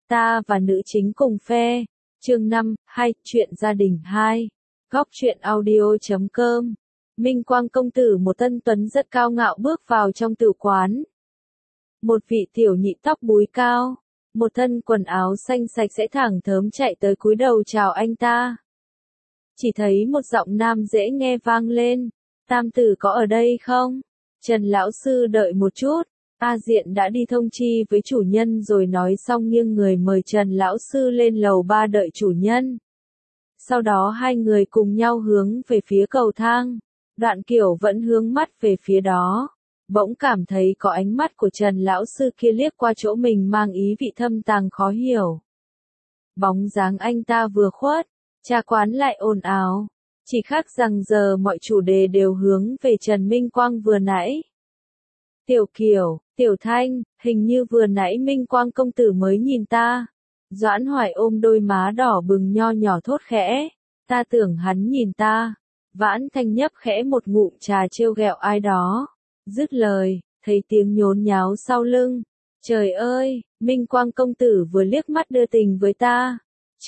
Ta và nữ chính cùng phe. Chương 5, 2, chuyện gia đình 2. Góc truyện audio.com. Minh Quang công tử một tân tuấn rất cao ngạo bước vào trong tử quán. Một vị tiểu nhị tóc búi cao, một thân quần áo xanh sạch sẽ thẳng thớm chạy tới cúi đầu chào anh ta. Chỉ thấy một giọng nam dễ nghe vang lên, tam tử có ở đây không? Trần lão sư đợi một chút. A Diện đã đi thông chi với chủ nhân rồi nói xong nghiêng người mời Trần lão sư lên lầu 3 đợi chủ nhân. Sau đó hai người cùng nhau hướng về phía cầu thang. Đoạn Kiều vẫn hướng mắt về phía đó. Bỗng cảm thấy có ánh mắt của Trần lão sư kia liếc qua chỗ mình mang ý vị thâm tàng khó hiểu. Bóng dáng anh ta vừa khuất, trà quán lại ồn ào. Chỉ khác rằng giờ mọi chủ đề đều hướng về Trần Minh Quang vừa nãy. Tiểu Kiều, Tiểu Thanh, hình như vừa nãy Minh Quang công tử mới nhìn ta. Doãn Hoài ôm đôi má đỏ bừng nho nhỏ thốt khẽ. Ta tưởng hắn nhìn ta. Vãn Thanh nhấp khẽ một ngụm trà trêu ghẹo ai đó. Dứt lời, thấy tiếng nhốn nháo sau lưng. Trời ơi, Minh Quang công tử vừa liếc mắt đưa tình với ta.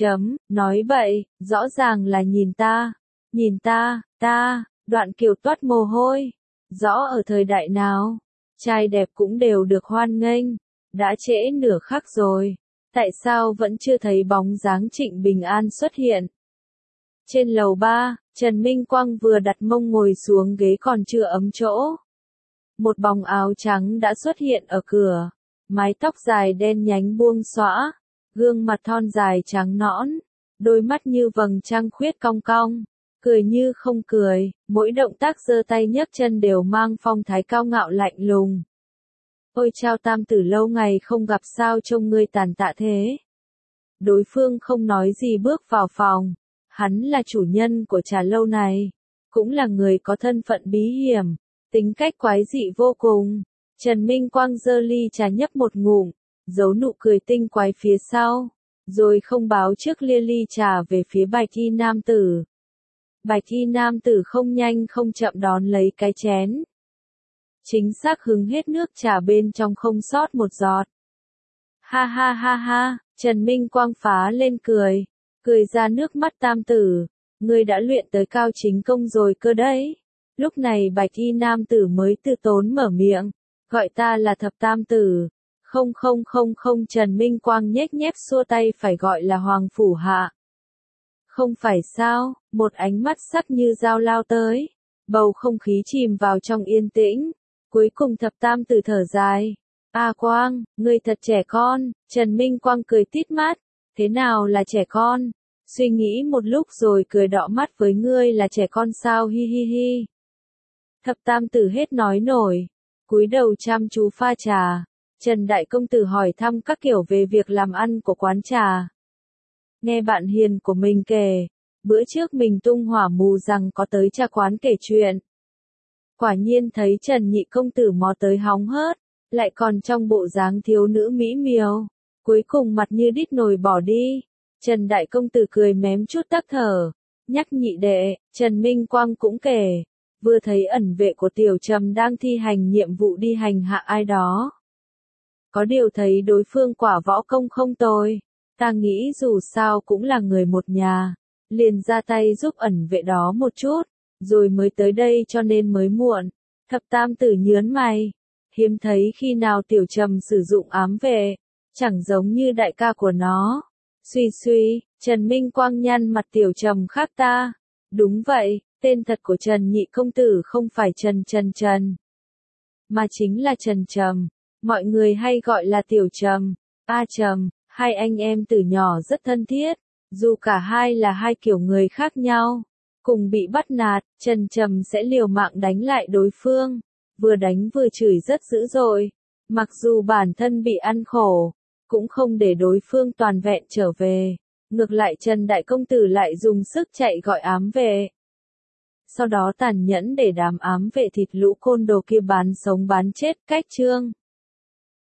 Nói bậy, rõ ràng là nhìn ta. Nhìn ta, Đoạn Kiều toát mồ hôi. Rõ ở thời đại nào, trai đẹp cũng đều được hoan nghênh. Đã trễ nửa khắc rồi, tại sao vẫn chưa thấy bóng dáng Trịnh Bình An xuất hiện? Trên lầu 3, Trần Minh Quang vừa đặt mông ngồi xuống ghế còn chưa ấm chỗ. Một bóng áo trắng đã xuất hiện ở cửa, mái tóc dài đen nhánh buông xõa, gương mặt thon dài trắng nõn, đôi mắt như vầng trăng khuyết cong cong. Cười như không cười, mỗi động tác giơ tay nhấc chân đều mang phong thái cao ngạo lạnh lùng. Ôi chao tam tử lâu ngày không gặp sao trông ngươi tàn tạ thế. Đối phương không nói gì bước vào phòng. Hắn là chủ nhân của trà lâu này. Cũng là người có thân phận bí hiểm. Tính cách quái dị vô cùng. Trần Minh Quang giơ ly trà nhấp một ngụm. Giấu nụ cười tinh quái phía sau. Rồi không báo trước lia ly trà về phía bạch y nam tử. Bạch y nam tử không nhanh không chậm đón lấy cái chén. Chính xác hứng hết nước trà bên trong không sót một giọt. Ha ha ha ha, Trần Minh Quang phá lên cười. Cười ra nước mắt tam tử. Ngươi đã luyện tới cao chính công rồi cơ đấy. Lúc này bạch y nam tử mới từ tốn mở miệng. Gọi ta là thập tam tử. Không Trần Minh Quang nhếch nhép xua tay phải gọi là hoàng phủ hạ. Không phải sao, một ánh mắt sắc như dao lao tới. Bầu không khí chìm vào trong yên tĩnh. Cuối cùng thập tam tử thở dài. A Quang, ngươi thật trẻ con. Trần Minh Quang cười tít mắt. Thế nào là trẻ con? Suy nghĩ một lúc rồi cười đỏ mắt với ngươi là trẻ con sao hi hi hi. Thập tam tử hết nói nổi. Cúi đầu chăm chú pha trà. Trần Đại Công Tử hỏi thăm các kiểu về việc làm ăn của quán trà. Nghe bạn hiền của mình kể, bữa trước mình tung hỏa mù rằng có tới trà quán kể chuyện. Quả nhiên thấy Trần Nhị Công Tử mò tới hóng hớt, lại còn trong bộ dáng thiếu nữ mỹ miều. Cuối cùng mặt như đít nồi bỏ đi. Trần Đại Công Tử cười mém chút tắc thở. Nhắc nhị đệ, Trần Minh Quang cũng kể. Vừa thấy ẩn vệ của Tiểu Trầm đang thi hành nhiệm vụ đi hành hạ ai đó. Có điều thấy đối phương quả võ công không tồi. Ta nghĩ dù sao cũng là người một nhà. Liền ra tay giúp ẩn vệ đó một chút. Rồi mới tới đây cho nên mới muộn. Thập tam tử nhớn mày. Hiếm thấy khi nào Tiểu Trầm sử dụng ám vệ. Chẳng giống như đại ca của nó. Suy, Trần Minh Quang nhăn mặt Tiểu Trầm khác ta. Đúng vậy, tên thật của Trần Nhị Công Tử không phải Trần. Mà chính là Trần Trầm. Mọi người hay gọi là Tiểu Trầm, A Trầm. Hai anh em từ nhỏ rất thân thiết. Dù cả hai là hai kiểu người khác nhau. Cùng bị bắt nạt, Trần Trầm sẽ liều mạng đánh lại đối phương. Vừa đánh vừa chửi rất dữ dội. Mặc dù bản thân bị ăn khổ, cũng không để đối phương toàn vẹn trở về. Ngược lại Trần Đại Công Tử lại dùng sức chạy gọi ám vệ. Sau đó tàn nhẫn để đám ám vệ thịt lũ côn đồ kia bán sống bán chết cách chương.